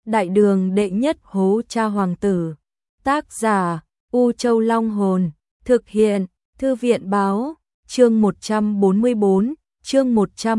Đại đường đệ nhất hố cha hoàng tử. Tác giả U Châu Long Hồn. Thực hiện Thư viện Báo. Chương 144. Chương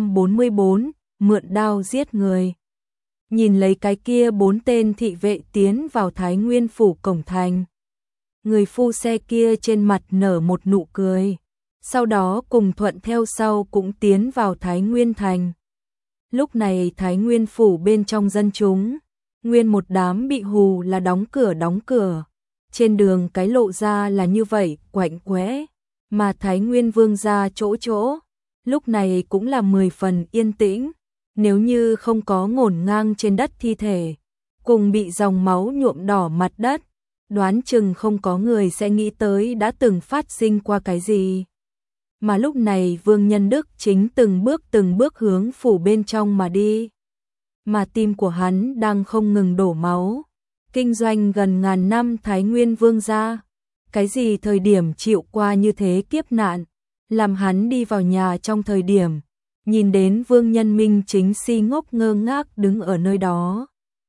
144. Mượn đao giết người. Nhìn lấy cái kia 4 tên thị vệ tiến vào Thái Nguyên phủ cổng thành. Người phu xe kia trên mặt nở một nụ cười. Sau đó cùng thuận theo sau cũng tiến vào Thái Nguyên thành. Lúc này Thái Nguyên phủ bên trong dân chúng, nguyên một đám bị hù là đóng cửa. Trên đường cái lộ ra là như vậy, quạnh quẽ, mà Thái Nguyên vương gia chỗ, lúc này cũng là 10 phần yên tĩnh, nếu như không có ngổn ngang trên đất thi thể, cùng bị dòng máu nhuộm đỏ mặt đất, đoán chừng không có người sẽ nghĩ tới đã từng phát sinh qua cái gì. Mà lúc này Vương Nhân Đức chính từng bước hướng phủ bên trong mà đi. Mà tim của hắn đang không ngừng đổ máu. Kinh doanh gần ngàn năm Thái Nguyên vương gia. Cái gì thời điểm chịu qua như thế kiếp nạn. Làm hắn đi vào nhà trong thời điểm. Nhìn đến Vương Nhân Minh chính si ngốc ngơ ngác đứng ở nơi đó.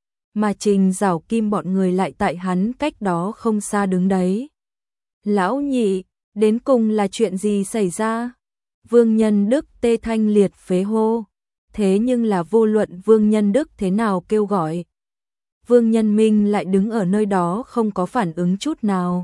Mà Trình Giảo Kim bọn người lại tại hắn cách đó không xa đứng đấy. Lão nhị, đến cùng là chuyện gì xảy ra? Vương Nhân Đức tê thanh liệt phế hô. Thế nhưng là vô luận Vương Nhân Đức thế nào kêu gọi. Vương Nhân Minh lại đứng ở nơi đó không có phản ứng chút nào.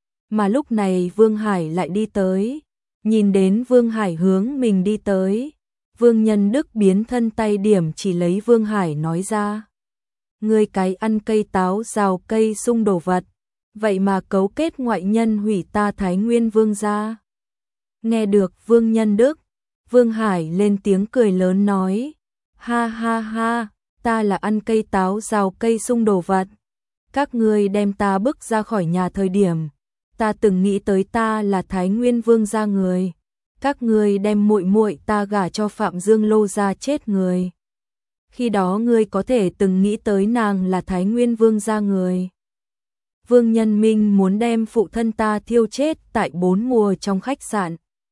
Mà lúc này Vương Hải lại đi tới. Nhìn đến Vương Hải hướng mình đi tới. Vương Nhân Đức biến thân tay điểm chỉ lấy Vương Hải nói ra. Ngươi cái ăn cây táo rào cây sung đồ vật. Vậy mà cấu kết ngoại nhân hủy ta Thái Nguyên vương gia. Nghe được Vương Nhân Đức, Vương Hải lên tiếng cười lớn nói. Ha ha ha, ta là ăn cây táo rào cây sung đồ vật. Các ngươi đem ta bức ra khỏi nhà thời điểm. Ta từng nghĩ tới ta là Thái Nguyên vương gia người. Các ngươi đem muội muội ta gả cho Phạm Dương Lô gia chết người. Khi đó ngươi có thể từng nghĩ tới nàng là Thái Nguyên vương gia người. Vương Nhân Minh muốn đem phụ thân ta thiêu chết tại 4 mùa trong khách sạn.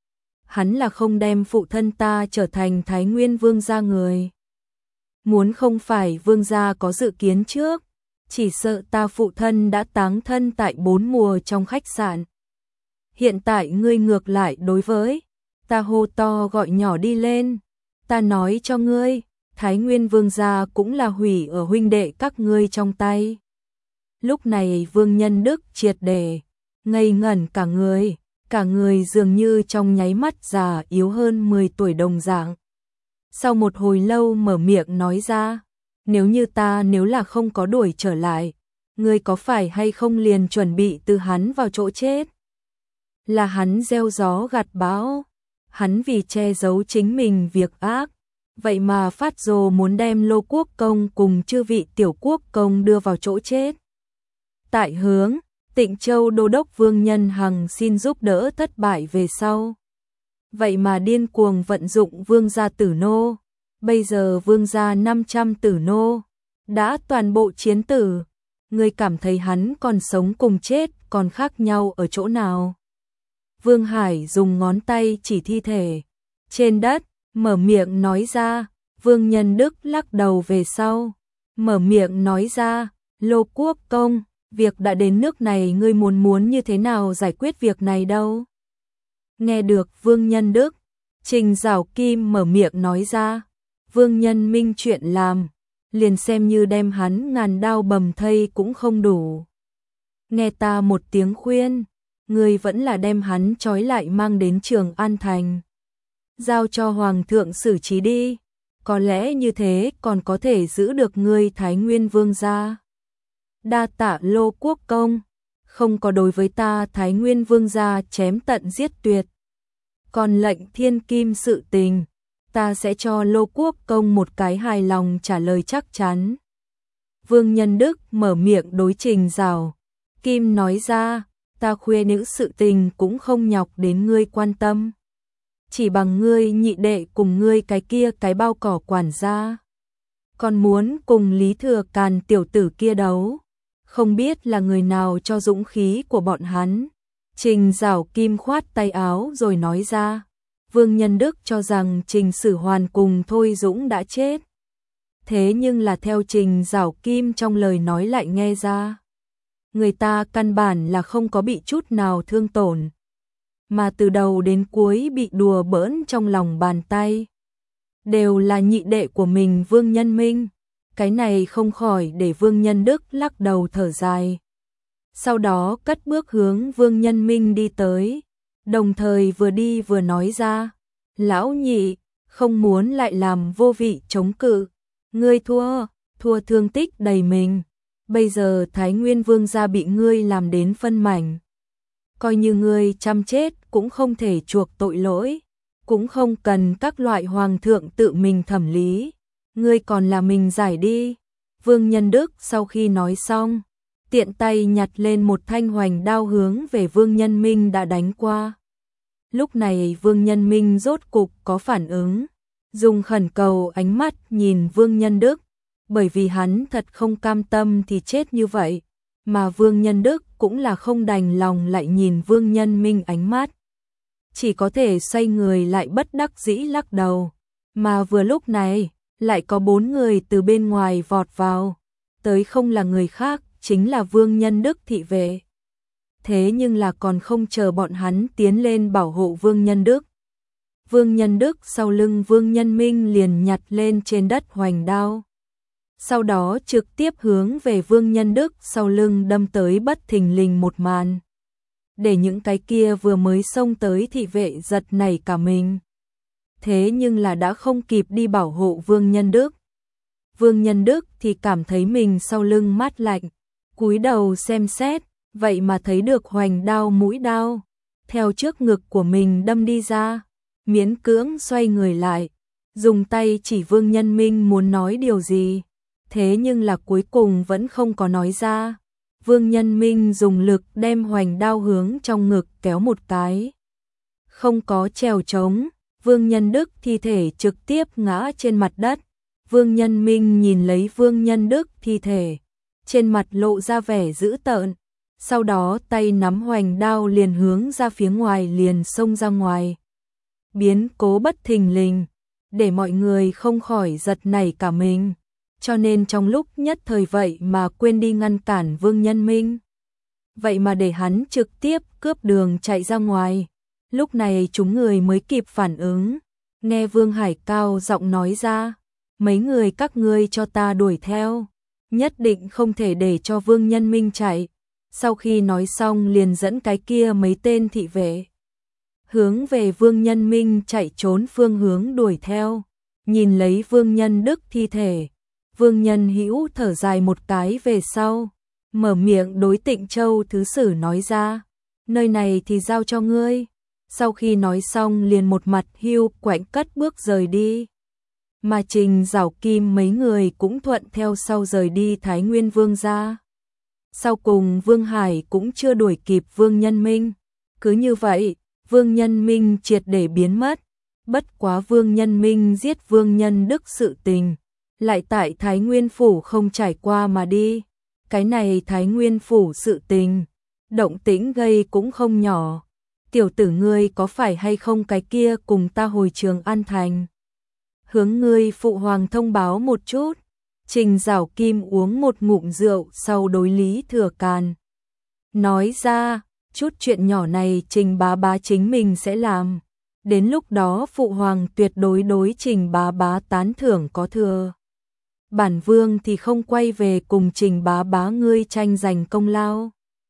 Hắn là không đem phụ thân ta trở thành Thái Nguyên vương gia người. Muốn không phải vương gia có dự kiến trước, chỉ sợ ta phụ thân đã táng thân tại 4 mùa trong khách sạn. Hiện tại ngươi ngược lại đối với ta hô to gọi nhỏ đi lên. Ta nói cho ngươi, Thái Nguyên vương gia cũng là hủy ở huynh đệ các ngươi trong tay. Lúc này Vương Nhân Đức triệt để ngây ngẩn cả người dường như trong nháy mắt già yếu hơn 10 tuổi đồng dạng. Sau một hồi lâu mở miệng nói ra, nếu là không có đuổi trở lại, ngươi có phải hay không liền chuẩn bị từ hắn vào chỗ chết? Là hắn gieo gió gặt bão, hắn vì che giấu chính mình việc ác, vậy mà phát rồ muốn đem Lô Quốc Công cùng chư vị tiểu quốc công đưa vào chỗ chết. Tại hướng Tịnh Châu đô đốc Vương Nhân Hằng xin giúp đỡ thất bại về sau. Vậy mà điên cuồng vận dụng vương gia tử nô. Bây giờ vương gia 500 tử nô đã toàn bộ chiến tử. Ngươi cảm thấy hắn còn sống cùng chết còn khác nhau ở chỗ nào? Vương Hải dùng ngón tay chỉ thi thể trên đất, mở miệng nói ra. Vương Nhân Đức lắc đầu về sau, mở miệng nói ra, Lô Quốc Công, việc đã đến nước này ngươi muốn như thế nào giải quyết việc này đâu? Nghe được Vương Nhân Đức, Trình Giảo Kim mở miệng nói ra, Vương Nhân Minh chuyện làm, liền xem như đem hắn ngàn đao bầm thây cũng không đủ. Nghe ta một tiếng khuyên, ngươi vẫn là đem hắn trói lại mang đến Trường An Thành. Giao cho Hoàng thượng xử trí đi, có lẽ như thế còn có thể giữ được ngươi Thái Nguyên vương gia. Đa tạ Lô Quốc Công, không có đối với ta Thái Nguyên vương gia chém tận giết tuyệt. Còn lệnh thiên kim sự tình, ta sẽ cho Lô Quốc Công một cái hài lòng trả lời chắc chắn. Vương Nhân Đức mở miệng đối Trình Giảo Kim nói ra, ta khuê nữ sự tình cũng không nhọc đến ngươi quan tâm. Chỉ bằng ngươi nhị đệ cùng ngươi cái kia cái bao cỏ quản gia. Còn muốn cùng Lý Thừa Càn tiểu tử kia đấu. Không biết là người nào cho dũng khí của bọn hắn. Trình Giảo Kim khoát tay áo rồi nói ra. Vương Nhân Đức cho rằng Trình Sử Hoàn cùng Thôi Dũng đã chết. Thế nhưng là theo Trình Giảo Kim trong lời nói lại nghe ra, người ta căn bản là không có bị chút nào thương tổn, mà từ đầu đến cuối bị đùa bỡn trong lòng bàn tay. Đều là nhị đệ của mình Vương Nhân Minh, cái này không khỏi để Vương Nhân Đức lắc đầu thở dài. Sau đó cất bước hướng Vương Nhân Minh đi tới, đồng thời vừa đi vừa nói ra, lão nhị, không muốn lại làm vô vị chống cự, ngươi thua thương tích đầy mình, bây giờ Thái Nguyên Vương gia bị ngươi làm đến phân mảnh. Coi như ngươi chăm chết cũng không thể chuộc tội lỗi, cũng không cần các loại hoàng thượng tự mình thẩm lý, ngươi còn là mình giải đi. Vương Nhân Đức sau khi nói xong, tiện tay nhặt lên một thanh hoành đao hướng về Vương Nhân Minh đã đánh qua. Lúc này Vương Nhân Minh rốt cục có phản ứng, dùng khẩn cầu ánh mắt nhìn Vương Nhân Đức, bởi vì hắn thật không cam tâm thì chết như vậy, mà Vương Nhân Đức cũng là không đành lòng lại nhìn Vương Nhân Minh ánh mắt. Chỉ có thể xoay người lại bất đắc dĩ lắc đầu, mà vừa lúc này, lại có 4 người từ bên ngoài vọt vào, tới không là người khác, chính là Vương Nhân Đức thị vệ. Thế nhưng là còn không chờ bọn hắn tiến lên bảo hộ Vương Nhân Đức. Vương Nhân Đức sau lưng Vương Nhân Minh liền nhặt lên trên đất hoành đao. Sau đó trực tiếp hướng về Vương Nhân Đức sau lưng đâm tới bất thình lình một màn. Để những cái kia vừa mới xông tới thị vệ giật nảy cả mình. Thế nhưng là đã không kịp đi bảo hộ Vương Nhân Đức. Vương Nhân Đức thì cảm thấy mình sau lưng mát lạnh, cúi đầu xem xét, vậy mà thấy được hoành đao mũi đao theo trước ngực của mình đâm đi ra, miễn cưỡng xoay người lại, dùng tay chỉ Vương Nhân Minh muốn nói điều gì, thế nhưng là cuối cùng vẫn không có nói ra. Vương Nhân Minh dùng lực đem hoành đao hướng trong ngực kéo một cái, không có trèo trống, Vương Nhân Đức thi thể trực tiếp ngã trên mặt đất. Vương Nhân Minh nhìn lấy Vương Nhân Đức thi thể, trên mặt lộ ra vẻ dữ tợn, sau đó tay nắm hoành đao liền hướng ra phía ngoài liền xông ra ngoài. Biến cố bất thình lình, để mọi người không khỏi giật nảy cả mình, cho nên trong lúc nhất thời vậy mà quên đi ngăn cản Vương Nhân Minh. Vậy mà để hắn trực tiếp cướp đường chạy ra ngoài. Lúc này chúng người mới kịp phản ứng, nghe Vương Hải cao giọng nói ra, mấy người các ngươi cho ta đuổi theo, nhất định không thể để cho Vương Nhân Minh chạy. Sau khi nói xong liền dẫn cái kia mấy tên thị vệ hướng về Vương Nhân Minh chạy trốn phương hướng đuổi theo. Nhìn lấy Vương Nhân Đức thi thể, Vương Nhân Hữu thở dài một cái về sau, mở miệng đối Tịnh Châu thứ sử nói ra, nơi này thì giao cho ngươi. Sau khi nói xong liền một mặt hiu quạnh cất bước rời đi. Mà Trình Giảo Kim mấy người cũng thuận theo sau rời đi Thái Nguyên Vương gia. Sau cùng Vương Hải cũng chưa đuổi kịp Vương Nhân Minh. Cứ như vậy, Vương Nhân Minh triệt để biến mất. Bất quá Vương Nhân Minh giết Vương Nhân Đức sự tình, lại tại Thái Nguyên Phủ không trải qua mà đi. Cái này Thái Nguyên Phủ sự tình, động tĩnh gây cũng không nhỏ. Tiểu tử ngươi có phải hay không cái kia cùng ta hồi Trường An Thành? Hướng ngươi phụ hoàng thông báo một chút. Trình Giảo Kim uống một ngụm rượu sau đối Lý Thừa Càn. Nói ra, chút chuyện nhỏ này Trình bá bá chính mình sẽ làm. Đến lúc đó phụ hoàng tuyệt đối đối Trình bá bá tán thưởng có thừa. Bản vương thì không quay về cùng Trình bá bá ngươi tranh giành công lao.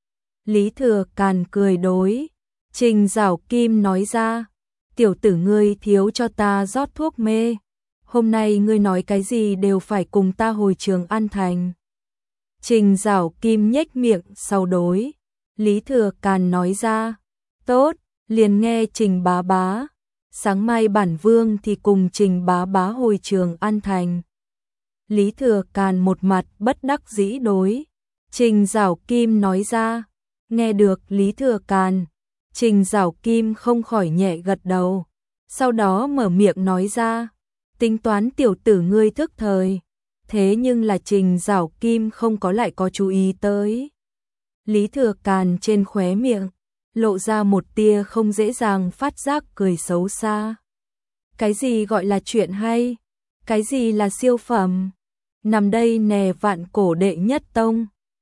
Lý Thừa Càn cười đối Trình Giảo Kim nói ra, tiểu tử ngươi thiếu cho ta rót thuốc mê. Hôm nay ngươi nói cái gì đều phải cùng ta hồi Trường An Thành. Trình Giảo Kim nhếch miệng sau đối Lý Thừa Càn nói ra, tốt, liền nghe Trình bá bá. Sáng mai bản vương thì cùng Trình bá bá hồi Trường An Thành. Lý Thừa Càn một mặt bất đắc dĩ đối Trình Giảo Kim nói ra. Nghe được Lý Thừa Càn, Trình Giảo Kim không khỏi nhẹ gật đầu, sau đó mở miệng nói ra, tính toán tiểu tử ngươi thức thời. Thế nhưng là Trình Giảo Kim không có lại có chú ý tới. Lý Thừa Càn trên khóe miệng lộ ra một tia không dễ dàng phát giác cười xấu xa. Cái gì gọi là chuyện hay? Cái gì là siêu phẩm? nằm đây nè vạn cổ đệ nhất tông.